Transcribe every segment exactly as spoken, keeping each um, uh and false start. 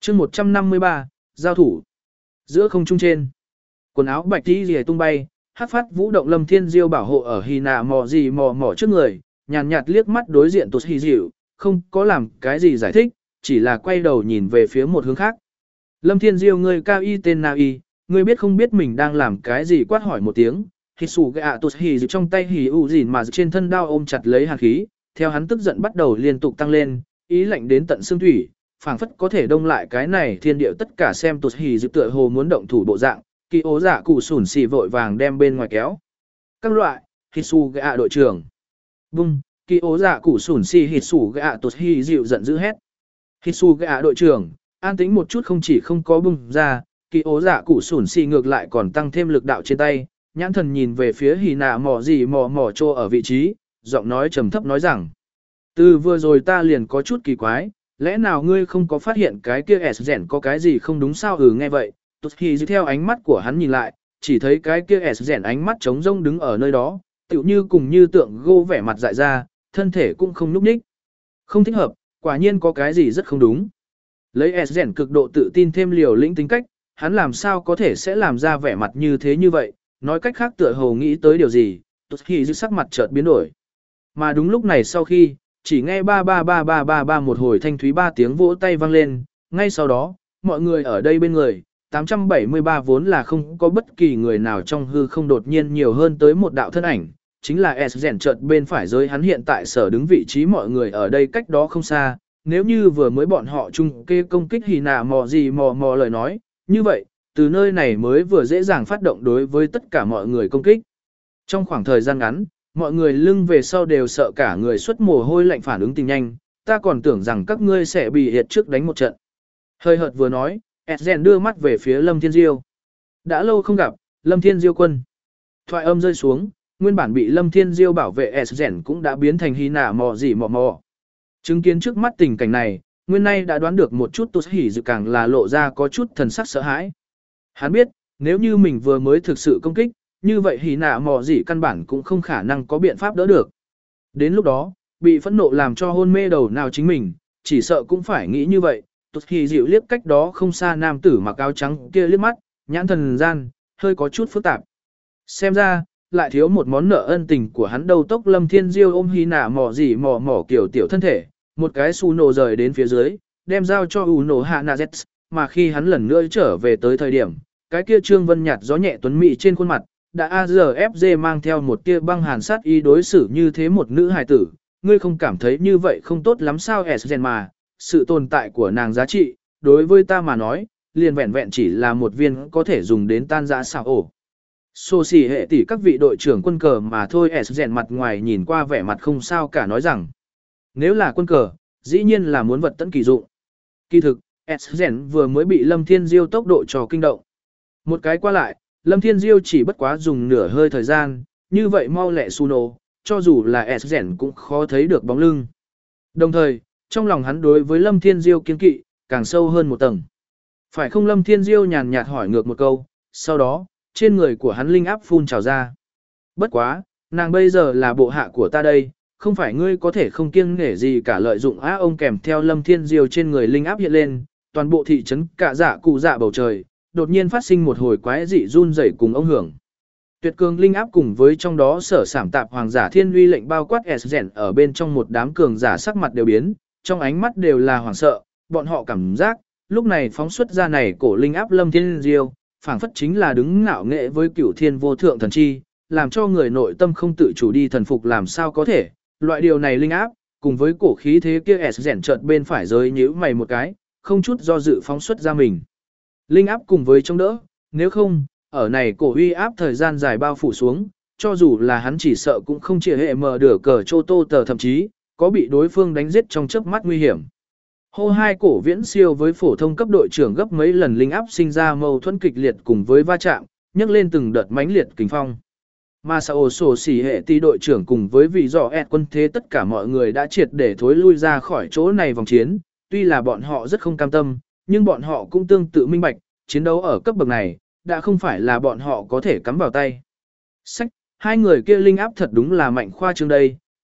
chương một trăm năm mươi ba, giao thủ. Giữa không trung trên, quần áo bạch tí rìa tung bay, hát phát vũ động Lâm Thiên Diêu bảo hộ ở hì nạ mò gì mò mò trước người, nhàn nhạt, nhạt liếc mắt đối diện Tụt Hì Dịu, không có làm cái gì giải thích, chỉ là quay đầu nhìn về phía một hướng khác. Lâm Thiên Diêu ngươi cao y tên nào y, ngươi biết không biết mình đang làm cái gì quát hỏi một tiếng. Hì sủ gạ Tụt Hì Dịu trong tay hì u dìn mà trên thân đao ôm chặt lấy hàn khí, theo hắn tức giận bắt đầu liên tục tăng lên, ý lạnh đến tận xương thủy, phảng phất có thể đông lại cái này thiên địa tất cả xem Tụt Hì Dịu tựa hồ muốn động thủ bộ dạng. Kỳ ố giả cụ sủn xì vội vàng đem bên ngoài kéo. Các loại, hít xù gạ đội trưởng. Bung, kỳ ố giả cụ sủn xì hít xù gạ Tụt Hì Dịu giận dữ hét. Hít xù gạ đội trưởng, an tĩnh một chút không chỉ không có bung ra, kỳ ố giả cụ sủn xì ngược lại còn tăng thêm lực đạo trên tay, nhãn thần nhìn về phía hì nạ mò gì mò mò trô ở vị trí, giọng nói trầm thấp nói rằng. Từ vừa rồi ta liền có chút kỳ quái, lẽ nào ngươi không có phát hiện cái kia S rèn có cái gì không đúng sao? Ừ nghe vậy. Tụt Hì Dịu theo ánh mắt của hắn nhìn lại, chỉ thấy cái kia S rèn ánh mắt trống rông đứng ở nơi đó, tựu như cùng như tượng gô vẻ mặt dại ra, thân thể cũng không nhúc nhích. Không thích hợp, quả nhiên có cái gì rất không đúng. Lấy S rèn cực độ tự tin thêm liều lĩnh tính cách, hắn làm sao có thể sẽ làm ra vẻ mặt như thế như vậy, nói cách khác tựa hồ nghĩ tới điều gì, Tụt Hì Dịu sắc mặt chợt biến đổi. Mà đúng lúc này sau khi, chỉ nghe ba ba ba ba ba ba một hồi thanh thúy ba tiếng vỗ tay vang lên, ngay sau đó, mọi người ở đây bên người, tám trăm bảy mươi ba vốn là không có bất kỳ người nào trong hư không đột nhiên nhiều hơn tới một đạo thân ảnh, chính là S rèn chợt bên phải giới hắn hiện tại sở đứng vị trí mọi người ở đây cách đó không xa, nếu như vừa mới bọn họ chung kê công kích hì nạ mò gì mò mò lời nói, như vậy, từ nơi này mới vừa dễ dàng phát động đối với tất cả mọi người công kích. Trong khoảng thời gian ngắn, mọi người lưng về sau đều sợ cả người xuất mồ hôi lạnh phản ứng tình nhanh, ta còn tưởng rằng các ngươi sẽ bị hiệt trước đánh một trận. Hơi hợt vừa nói, Esgen đưa mắt về phía Lâm Thiên Diêu. Đã lâu không gặp, Lâm Thiên Diêu quân. Thoại âm rơi xuống, nguyên bản bị Lâm Thiên Diêu bảo vệ Esgen cũng đã biến thành hy nạ mò gì mò mò. Chứng kiến trước mắt tình cảnh này, nguyên nay đã đoán được một chút Tụt Hì Dịu càng là lộ ra có chút thần sắc sợ hãi. Hắn biết, nếu như mình vừa mới thực sự công kích, như vậy hỉ nạ mò gì căn bản cũng không khả năng có biện pháp đỡ được. Đến lúc đó, bị phẫn nộ làm cho hôn mê đầu nào chính mình, chỉ sợ cũng phải nghĩ như vậy. Tụt Hì Dịu liếc cách đó không xa nam tử mặc áo trắng kia liếc mắt, nhãn thần gian, hơi có chút phức tạp. Xem ra, lại thiếu một món nợ ân tình của hắn đầu tốc Lâm Thiên Diêu ôm hỉ nạ mò gì mò mò kiểu tiểu thân thể, một cái su nổ rời đến phía dưới, đem giao cho Uno Hanazet, mà khi hắn lần nữa trở về tới thời điểm, cái kia Trương Vân nhạt gió nhẹ tuấn mỹ trên khuôn mặt, đã a dờ ép giê mang theo một tia băng hàn sát ý đối xử như thế một nữ hài tử, ngươi không cảm thấy như vậy không tốt lắm sao? Esgen mà, sự tồn tại của nàng giá trị, đối với ta mà nói, liền vẹn vẹn chỉ là một viên có thể dùng đến tan dã xào ổ. Xô xì hệ tỷ các vị đội trưởng quân cờ mà thôi. Esgen mặt ngoài nhìn qua vẻ mặt không sao cả nói rằng, nếu là quân cờ, dĩ nhiên là muốn vật tận kỳ dụng. Kỳ thực, Esgen vừa mới bị Lâm Thiên Diêu tốc độ cho kinh động. Một cái qua lại, Lâm Thiên Diêu chỉ bất quá dùng nửa hơi thời gian, như vậy mau lẹ su nổ, cho dù là Esgen cũng khó thấy được bóng lưng. Đồng thời, trong lòng hắn đối với Lâm Thiên Diêu kiên kỵ, càng sâu hơn một tầng. Phải không? Lâm Thiên Diêu nhàn nhạt hỏi ngược một câu, sau đó, trên người của hắn linh áp phun trào ra. Bất quá, nàng bây giờ là bộ hạ của ta đây, không phải ngươi có thể không kiêng nể gì cả lợi dụng á. Ông kèm theo Lâm Thiên Diêu trên người linh áp hiện lên, toàn bộ thị trấn cả dạ cụ dạ bầu trời, đột nhiên phát sinh một hồi quái dị run rẩy cùng ông hưởng. Tuyệt cường linh áp cùng với trong đó sở sảm tạp hoàng giả thiên uy lệnh bao quát Esgen ở bên trong một đám cường giả sắc mặt đều biến, trong ánh mắt đều là hoảng sợ, bọn họ cảm giác, lúc này phóng xuất ra này cổ linh áp Lâm Thiên Diêu, phảng phất chính là đứng ngạo nghệ với cửu thiên vô thượng thần chi, làm cho người nội tâm không tự chủ đi thần phục. Làm sao có thể, loại điều này linh áp, cùng với cổ khí thế kia. Esgen chợt bên phải giới nhíu mày một cái, không chút do dự phóng xuất ra mình. Linh áp cùng với chống đỡ, nếu không, ở này cổ uy áp thời gian dài bao phủ xuống, cho dù là hắn chỉ sợ cũng không chỉ hệ mở được cờ chô tô tờ, thậm chí, có bị đối phương đánh giết trong chớp mắt nguy hiểm. Hô hai cổ viễn siêu với phổ thông cấp đội trưởng gấp mấy lần linh áp sinh ra mâu thuẫn kịch liệt cùng với va chạm, nhấc lên từng đợt mãnh liệt kình phong. Mà sao sổ xỉ hệ tỷ đội trưởng cùng với vị dò ẹt quân thế tất cả mọi người đã triệt để thối lui ra khỏi chỗ này vòng chiến, tuy là bọn họ rất không cam tâm, nhưng bọn họ cũng tương tự minh bạch, chiến đấu ở cấp bậc này, đã không phải là bọn họ có thể cắm vào tay. Sách, hai người kia linh áp thật đúng là mạnh khoa trương đây,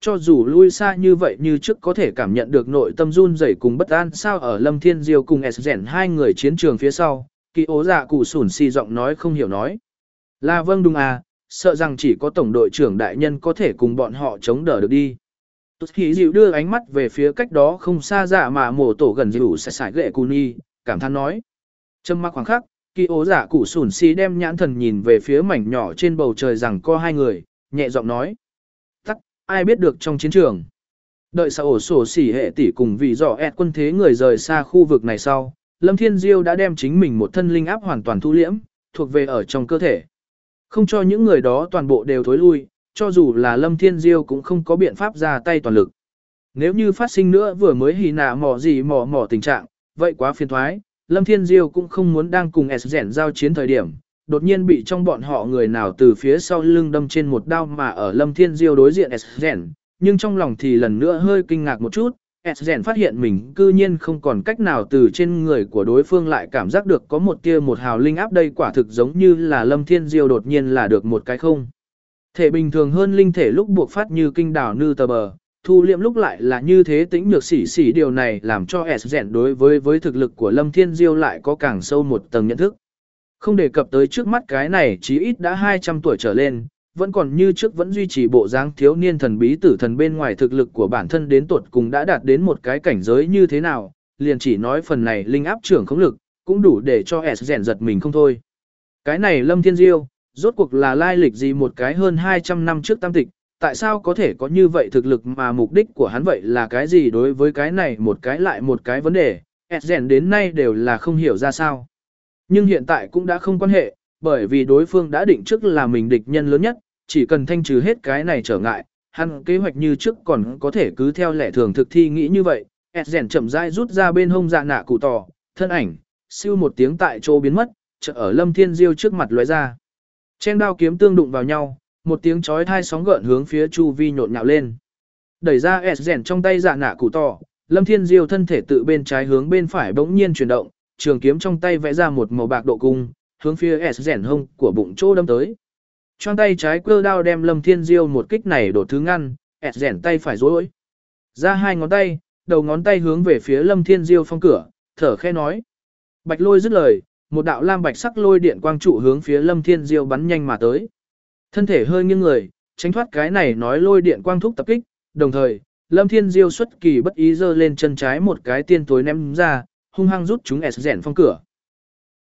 cho dù lui xa như vậy như trước có thể cảm nhận được nội tâm run rẩy cùng bất an sao ở Lâm Thiên Diêu cùng S rèn hai người chiến trường phía sau, kỳ ố dạ cụ sủn xì giọng nói không hiểu nói. Là vâng đúng à, sợ rằng chỉ có tổng đội trưởng đại nhân có thể cùng bọn họ chống đỡ được đi. Tốt khí dịu đưa ánh mắt về phía cách đó không xa dạ mà mổ tổ gần dịu sẽ sải ghệ cù ni, cảm thán nói. Trầm mặc khoảng khắc, kỳ ố dạ cụ sủn xì đem nhãn thần nhìn về phía mảnh nhỏ trên bầu trời rằng co hai người, nhẹ giọng nói. Tắc, ai biết được trong chiến trường. Đợi sau ổ sổ xỉ hệ tỷ cùng vì dò ẹt quân thế người rời xa khu vực này sau, Lâm Thiên Diêu đã đem chính mình một thân linh áp hoàn toàn thu liễm, thuộc về ở trong cơ thể. Không cho những người đó toàn bộ đều thối lui, cho dù là Lâm Thiên Diêu cũng không có biện pháp ra tay toàn lực. Nếu như phát sinh nữa vừa mới hì nạ mò gì mò mò tình trạng, vậy quá phiền thoái, Lâm Thiên Diêu cũng không muốn đang cùng S rèn giao chiến thời điểm, đột nhiên bị trong bọn họ người nào từ phía sau lưng đâm trên một đao mà ở Lâm Thiên Diêu đối diện S rèn, nhưng trong lòng thì lần nữa hơi kinh ngạc một chút, S rèn phát hiện mình cư nhiên không còn cách nào từ trên người của đối phương lại cảm giác được có một tia một hào linh áp đây quả thực giống như là Lâm Thiên Diêu đột nhiên là được một cái không. Thể bình thường hơn linh thể lúc buộc phát như kinh đảo nư tờ bờ, thu liệm lúc lại là như thế tĩnh nhược xỉ xỉ điều này làm cho S rèn đối với với thực lực của Lâm Thiên Diêu lại có càng sâu một tầng nhận thức. Không đề cập tới trước mắt cái này chí ít đã hai trăm tuổi trở lên, vẫn còn như trước vẫn duy trì bộ dáng thiếu niên thần bí tử thần bên ngoài thực lực của bản thân đến tuột cùng đã đạt đến một cái cảnh giới như thế nào, liền chỉ nói phần này linh áp trưởng không lực, cũng đủ để cho S rèn giật mình không thôi. Cái này Lâm Thiên Diêu, rốt cuộc là lai lịch gì một cái hơn hai trăm năm trước tam tịch, tại sao có thể có như vậy thực lực mà mục đích của hắn vậy là cái gì đối với cái này một cái lại một cái vấn đề, S rèn đến nay đều là không hiểu ra sao. Nhưng hiện tại cũng đã không quan hệ, bởi vì đối phương đã định trước là mình địch nhân lớn nhất, chỉ cần thanh trừ hết cái này trở ngại, hắn kế hoạch như trước còn có thể cứ theo lẽ thường thực thi nghĩ như vậy. S rèn chậm rãi rút ra bên hông dạ nạ cụ tỏ, thân ảnh, siêu một tiếng tại chỗ biến mất, chợt ở Lâm Thiên Diêu trước mặt lóe ra. Chen đao kiếm tương đụng vào nhau, một tiếng chói tai sóng gợn hướng phía chu vi nhộn nhạo lên. Đẩy ra S rèn trong tay dạ nạ cụ tỏ, Lâm Thiên Diêu thân thể tự bên trái hướng bên phải bỗng nhiên chuyển động, trường kiếm trong tay vẽ ra một màu bạc độ cung, hướng phía S rèn hông của bụng chỗ đâm tới. Choang tay trái cơ đao đem Lâm Thiên Diêu một kích này đột thứ ngăn, S rèn tay phải rối ra hai ngón tay, đầu ngón tay hướng về phía Lâm Thiên Diêu phong cửa, thở khẽ nói. Bạch lôi dứt lời, một đạo lam bạch sắc lôi điện quang trụ hướng phía Lâm Thiên Diêu bắn nhanh mà tới. Thân thể hơi nghiêng người, tránh thoát cái này nói lôi điện quang thúc tập kích, đồng thời, Lâm Thiên Diêu xuất kỳ bất ý giơ lên chân trái một cái tiên tối ném ra, hung hăng rút chúng S rèn phong cửa,